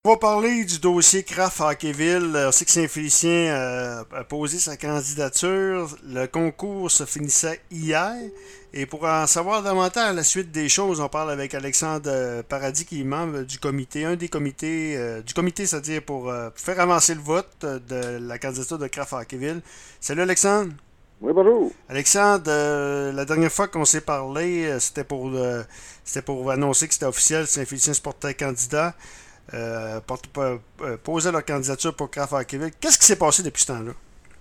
On va parler du dossier Kraft Hockeyville. On sait que Saint-Félicien a posé sa candidature. Le concours se finissait hier. Et pour en savoir davantage à la suite des choses, on parle avec Alexandre Paradis, qui est membre du comité, un des comités, du comité, c'est-à-dire pour faire avancer le vote de la candidature de Kraft Hockeyville. Salut Alexandre. Oui, bonjour. Alexandre, la dernière fois qu'on s'est parlé, c'était pour annoncer que c'était officiel, Saint-Félicien se portait candidat. Poser leur candidature pour Kraft Hockeyville. Qu'est-ce qui s'est passé depuis ce temps-là?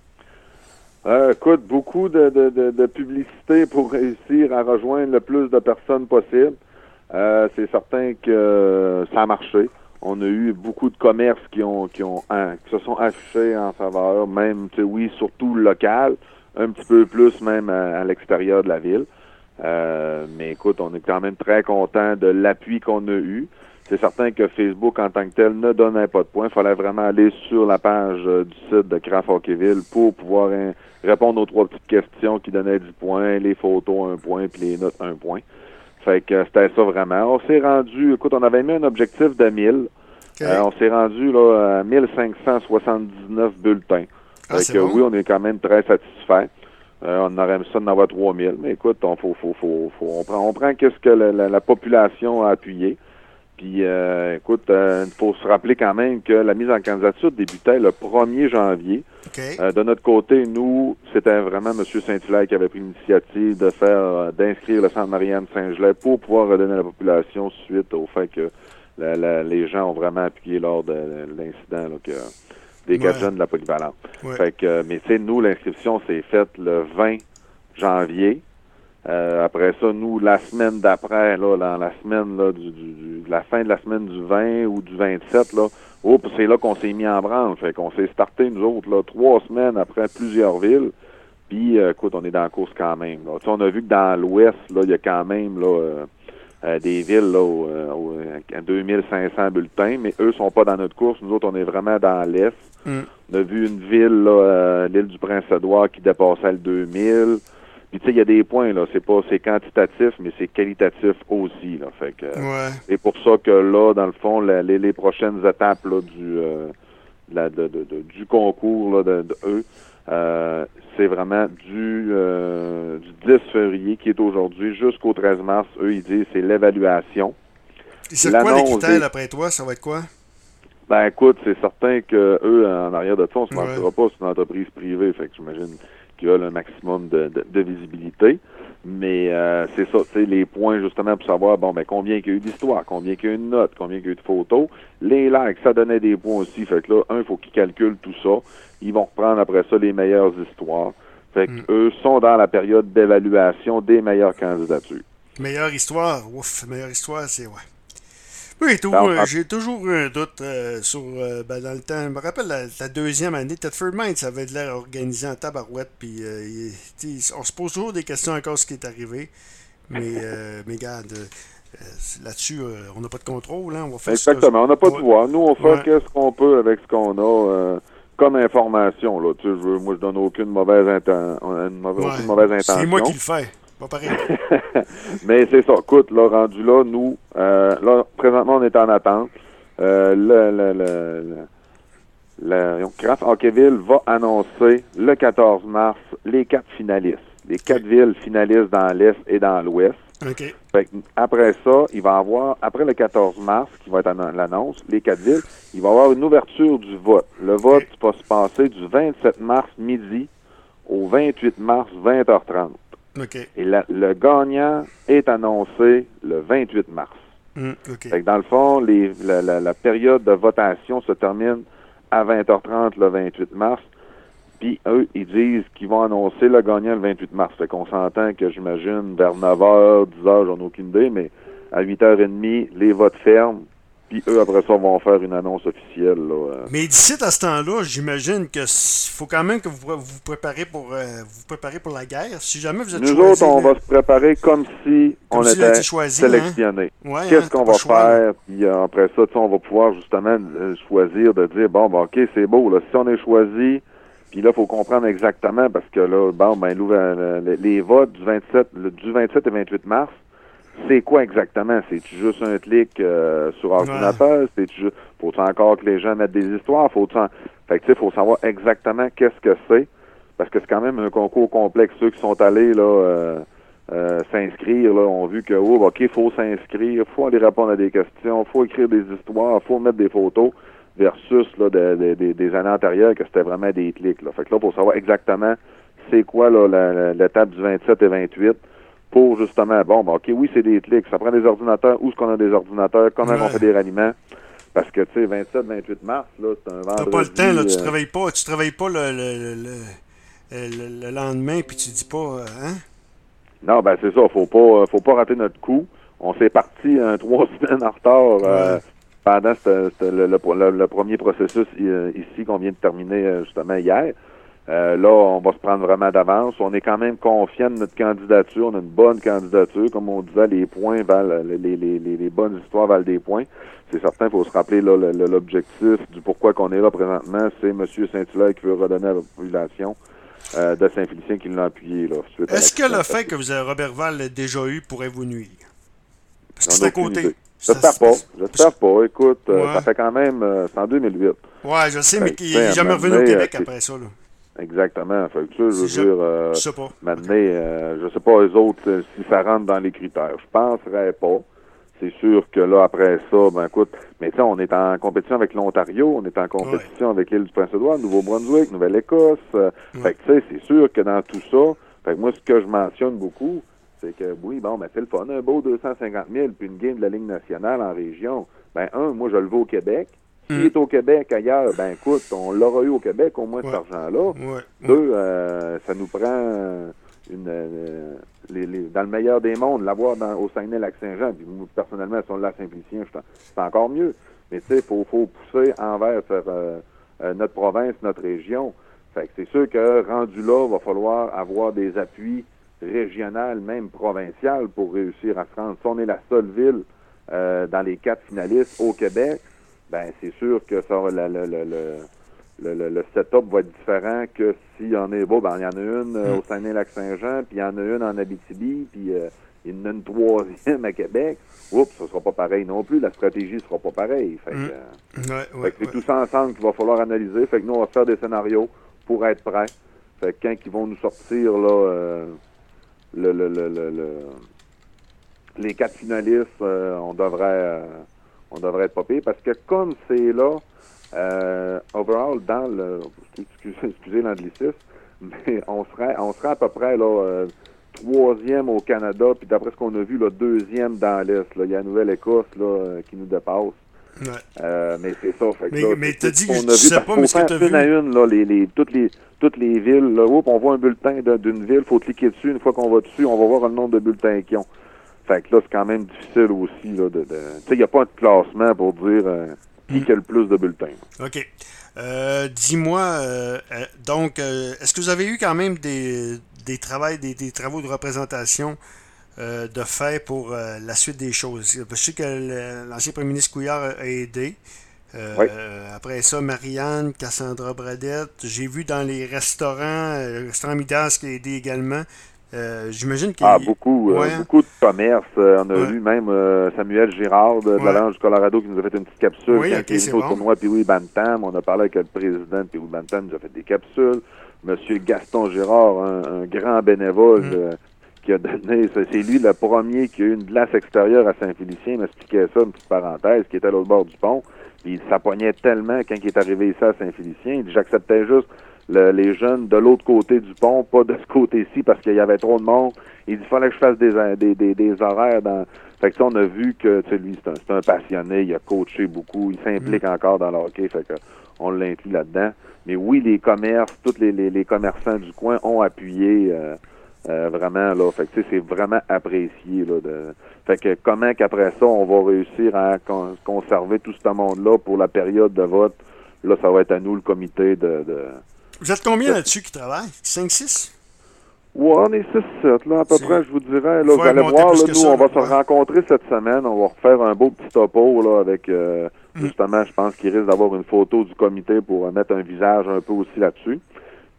Écoute, beaucoup de publicité pour réussir à rejoindre le plus de personnes possible. C'est certain que ça a marché. On a eu beaucoup de commerces qui se sont affichés en faveur, même, tu sais, oui, surtout local, un petit peu plus même à l'extérieur de la ville. Mais écoute, on est quand même très content de l'appui qu'on a eu. C'est certain que Facebook en tant que tel ne donnait pas de points. Il fallait vraiment aller sur la page du site de Kraft Hockeyville pour pouvoir répondre aux trois petites questions qui donnaient 10 points, les photos 1 point, puis les notes 1 point. Fait que c'était ça vraiment. On s'est rendu, écoute, on avait mis un objectif de 1000. OK. On s'est rendu là à 1579 bulletins. Ah, Fait c'est que bon. oui, on est quand même très satisfait. On aurait aimé ça d'en avoir 3000. Mais écoute, on prend qu'est-ce que la population a appuyé. Puis, écoute, il faut se rappeler quand même que la mise en candidature débutait le 1er janvier. OK. De notre côté, nous, c'était vraiment M. Saint-Hilaire qui avait pris l'initiative de d'inscrire le centre Marianne Saint-Gelais pour pouvoir redonner à la population suite au fait que les gens ont vraiment appuyé lors de l'incident des quatre Ouais. jeunes de la polyvalente. Ouais. Fait que, mais tu sais, nous, l'inscription s'est faite le 20 janvier. Après ça, nous, la semaine d'après, là, dans la semaine là, de la fin de la semaine du 20 ou du 27, là, c'est là qu'on s'est mis en branle. Fait qu'on s'est starté, nous autres, là, 3 semaines après plusieurs villes. Puis, écoute, on est dans la course quand même. Là. On a vu que dans l'Ouest, là, il y a quand même des villes là, à 2500 bulletins, mais eux sont pas dans notre course. Nous autres, on est vraiment dans l'Est. Mm. On a vu une ville, là, l'île du Prince-Édouard, qui dépassait le 2000. Puis tu sais, il y a des points, là. C'est quantitatif, mais c'est qualitatif aussi, là. Fait que Ouais. c'est pour ça que là, dans le fond, les prochaines étapes là, du concours là, de eux, c'est vraiment du 10 février qui est aujourd'hui jusqu'au 13 mars. Eux, ils disent c'est l'évaluation. Et c'est quoi les L'annonce critères des d'après toi? Ça va être quoi? Ben écoute, c'est certain que eux, en arrière de ça, on se Ouais. mentira pas, c'est une entreprise privée, fait que j'imagine qu'ils veulent un maximum de visibilité. Mais c'est ça, tu sais, les points justement pour savoir, bon, ben combien il y a eu d'histoires, combien il y a eu de notes, combien il y a eu de photos. Les likes, ça donnait des points aussi. Fait que là, il faut qu'ils calculent tout ça. Ils vont reprendre après ça les meilleures histoires. Fait Mm. qu'eux sont dans la période d'évaluation des meilleures candidatures. Meilleure histoire. Ouf, meilleure histoire, c'est ouais. Oui, Ben, j'ai toujours eu un doute sur, dans le temps. Je me rappelle la deuxième année, Thetford Mines, ça avait l'air organisé en tabarouette, puis on se pose toujours des questions encore ce qui est arrivé. Mais regarde, là-dessus, on n'a pas de contrôle, hein, on va faire ce que... Exactement. On n'a pas de Ouais, pouvoir. Nous, on fait ouais, qu'est-ce qu'on peut avec ce qu'on a comme information. Là. Tu sais, moi, je donne aucune ouais. mauvaise C'est moi qui intention. le fais, pas pareil. Mais c'est ça. Écoute, là, rendu là, nous, là, présentement, on est en attente. Kraft Hockeyville va annoncer le 14 mars les 4 finalistes. Les OK, 4 villes finalistes dans l'Est et dans l'Ouest. OK, Fait que après ça, il va y avoir, après le 14 mars, qui va être l'annonce, les 4 villes, il va y avoir une ouverture du vote. Le vote OK, va se passer du 27 mars midi au 28 mars 20h30. OK, Et le gagnant est annoncé le 28 mars. OK. Fait que dans le fond, la période de votation se termine à 20h30 le 28 mars. Puis eux, ils disent qu'ils vont annoncer le gagnant le 28 mars. Fait qu'on s'entend que j'imagine vers 9h, 10h, j'en ai aucune idée, mais à 8h30, les votes ferment. Puis eux, après ça, vont faire une annonce officielle. Là. Mais d'ici à ce temps-là, j'imagine que faut quand même que vous préparez pour la guerre. Si jamais vous êtes Nous autres, choisi, on là, va se préparer comme si comme on si vous avez été était choisi, hein? sélectionnés. Ouais, hein? Qu'est-ce T'as qu'on pas le va choix, là. faire? Puis après ça, tu sais, on va pouvoir justement choisir de dire, bon, ben, OK, c'est beau. Là, si on est choisi, puis là, il faut comprendre exactement parce que là, bon, ben, les votes du 27 et 28 mars, c'est quoi exactement? C'est-tu juste un clic sur ordinateur? C'est-tu faut-tu encore que les gens mettent des histoires? Fait que tu sais, faut savoir exactement qu'est-ce que c'est. Parce que c'est quand même un concours complexe. Ceux qui sont allés là s'inscrire, là, ont vu que OK, faut s'inscrire, faut aller répondre à des questions, faut écrire des histoires, faut mettre des photos versus là, des années antérieures que c'était vraiment des clics. Là. Fait que là, faut savoir exactement c'est quoi là, l'étape du 27 et 28 pour justement, OK, oui, c'est des clics. Ça prend des ordinateurs. Où est-ce qu'on a des ordinateurs? Comment on fait des ralliements? Parce que, tu sais, 27-28 mars, là, c'est un vendredi. T'as pas le temps, là. Tu travailles pas le lendemain, puis tu dis pas, hein? Non, ben c'est ça. Faut pas rater notre coup. On s'est parti 3 semaines en retard pendant le premier processus ici qu'on vient de terminer justement hier. Là, on va se prendre vraiment d'avance. On est quand même confiant de notre candidature. On a une bonne candidature. Comme on disait, les points valent, les bonnes histoires valent des points. C'est certain, il faut se rappeler là, l'objectif du pourquoi qu'on est là présentement. C'est M. Saint-Hilaire qui veut redonner à la population de Saint-Félicien qui l'a appuyé. Est-ce que le fait que vous avez Robertval déjà eu pourrait vous nuire? Parce que c'est à côté. J'espère pas. Écoute, ça fait quand même... c'est en 2008. Ouais, je sais, mais il n'est jamais revenu au Québec après ça. Là. Exactement. Fait que je veux dire... je sais pas. Maintenant, je sais pas eux autres si ça rentre dans les critères. Je penserais pas. C'est sûr que là, après ça, ben écoute, mais tu sais, on est en compétition avec l'Ontario, on est en compétition avec l'île du Prince-Édouard, Nouveau-Brunswick, Nouvelle-Écosse. Fait que tu sais, c'est sûr que dans tout ça, fait que moi, ce que je mentionne beaucoup, c'est que oui, bon, ben c'est le fun, un beau 250 000 puis une game de la Ligue nationale en région. Ben moi, je le veux au Québec. S'il est au Québec ailleurs, ben écoute, on l'aura eu au Québec, au moins cet argent-là. Deux, ça nous prend dans le meilleur des mondes, l'avoir au Saguenay-Lac-Saint-Jean. Puis moi, personnellement, si on l'a à Saint-Félicien, c'est encore mieux. Mais tu sais, il faut pousser envers notre province, notre région. Fait que c'est sûr que rendu là, il va falloir avoir des appuis régionaux, même provinciaux, pour réussir à se rendre. Si on est la seule ville dans les 4 finalistes au Québec, ben c'est sûr que ça le setup va être différent que s'il y en a. Bon, ben il y en a une au Saguenay-Lac-Saint-Jean, puis il y en a une en Abitibi, puis il y en a une troisième à Québec. Oups, ça sera pas pareil non plus. La stratégie sera pas pareille. Fait que c'est tout ça ensemble qu'il va falloir analyser. Fait que nous, on va faire des scénarios pour être prêts. Fait que quand ils vont nous sortir là les 4 finalistes, on devrait être pas pire. Parce que comme c'est là, overall, dans le... Excusez l'anglicisme, mais on serait à peu près là 3e au Canada, puis d'après ce qu'on a vu, là, 2e dans l'Est. Là. Il y a la Nouvelle-Écosse là, qui nous dépasse. Mais c'est ça. Fait que, mais t'as dit que je sais pas, mais ce que t'as vu... Une à une, là, toutes les villes, là, on voit un bulletin d'une ville, il faut cliquer dessus. Une fois qu'on va dessus, on va voir le nombre de bulletins qu'ils ont. Fait que là, c'est quand même difficile aussi. Tu sais, il n'y a pas de classement pour dire qui a le plus de bulletins. OK. Dis-moi, donc, est-ce que vous avez eu quand même des travaux de représentation de fait pour la suite des choses? Je sais que l'ancien premier ministre Couillard a aidé. Après ça, Marianne, Cassandra Bradette. J'ai vu dans les restaurants, le restaurant Midas qui a aidé également. J'imagine qu'il beaucoup de commerces. On a eu même Samuel Girard de l'Alliance du Colorado qui nous a fait une petite capsule qui est venu au tournoi Pee-Wee Bantam. On a parlé avec le président de Pee-Wee Bantam, il nous a fait des capsules. Monsieur Gaston Girard, un grand bénévole qui a donné, c'est lui le premier qui a eu une glace extérieure à Saint-Félicien, il m'expliquait ça, une petite parenthèse, qui était à l'autre bord du pont. Puis il s'appognait tellement quand il est arrivé ici à Saint-Félicien. Il dit, j'acceptais juste les jeunes de l'autre côté du pont, pas de ce côté-ci, parce qu'il y avait trop de monde. Il dit, il fallait que je fasse des horaires dans... Fait que ça, on a vu que, tu sais, lui, c'est un passionné, il a coaché beaucoup, il s'implique encore dans le hockey, fait que on l'inclut là-dedans. Mais oui, les commerces, tous les commerçants du coin ont appuyé vraiment, là. Fait que, tu sais, c'est vraiment apprécié, là. Fait que comment qu'après ça, on va réussir à conserver tout ce monde-là pour la période de vote, là, ça va être à nous, le comité de... Vous êtes combien là-dessus qui travaillent? 5-6? Ouais, on est 6-7, là, à peu près, je vous dirais. Là, vous allez voir, là, nous, on va se rencontrer cette semaine. On va refaire un beau petit topo, là, avec, justement, je pense qu'il risque d'avoir une photo du comité pour mettre un visage un peu aussi là-dessus.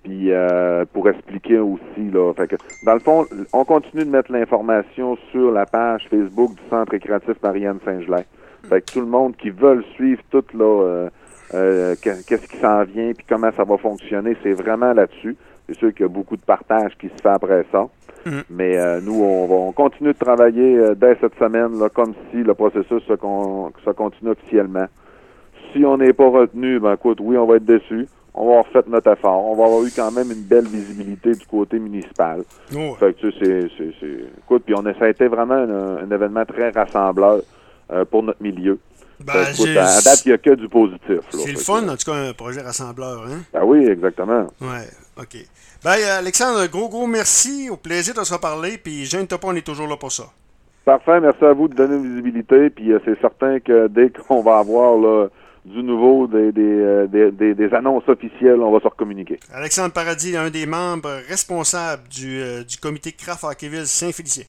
puis pour expliquer aussi, là. Fait que, dans le fond, on continue de mettre l'information sur la page Facebook du Centre récréatif Marianne Saint-Gelais. Fait que tout le monde qui veut suivre tout, là, qu'est-ce qui s'en vient, puis comment ça va fonctionner, c'est vraiment là-dessus. C'est sûr qu'il y a beaucoup de partage qui se fait après ça. Mais nous, on continue de travailler dès cette semaine, là, comme si le processus se continue officiellement. Si on n'est pas retenu, ben écoute, oui, on va être déçus. On va avoir fait notre effort. On va avoir eu quand même une belle visibilité du côté municipal. Oh. Fait que tu sais, écoute, puis ça a été vraiment un événement très rassembleur pour notre milieu. Ben, écoute, à date, il n'y a que du positif. Là. C'est le fun, en tout cas, un projet rassembleur, hein? Ben oui, exactement. Ouais, OK. Ben, Alexandre, gros merci. Au plaisir de se reparler. Puis, gêne-toi pas, on est toujours là pour ça. Parfait. Merci à vous de donner une visibilité. Puis, c'est certain que dès qu'on va avoir là, du nouveau, des annonces officielles, on va se recommuniquer. Alexandre Paradis, un des membres responsables du comité CRAF Hockeyville Saint-Félicien.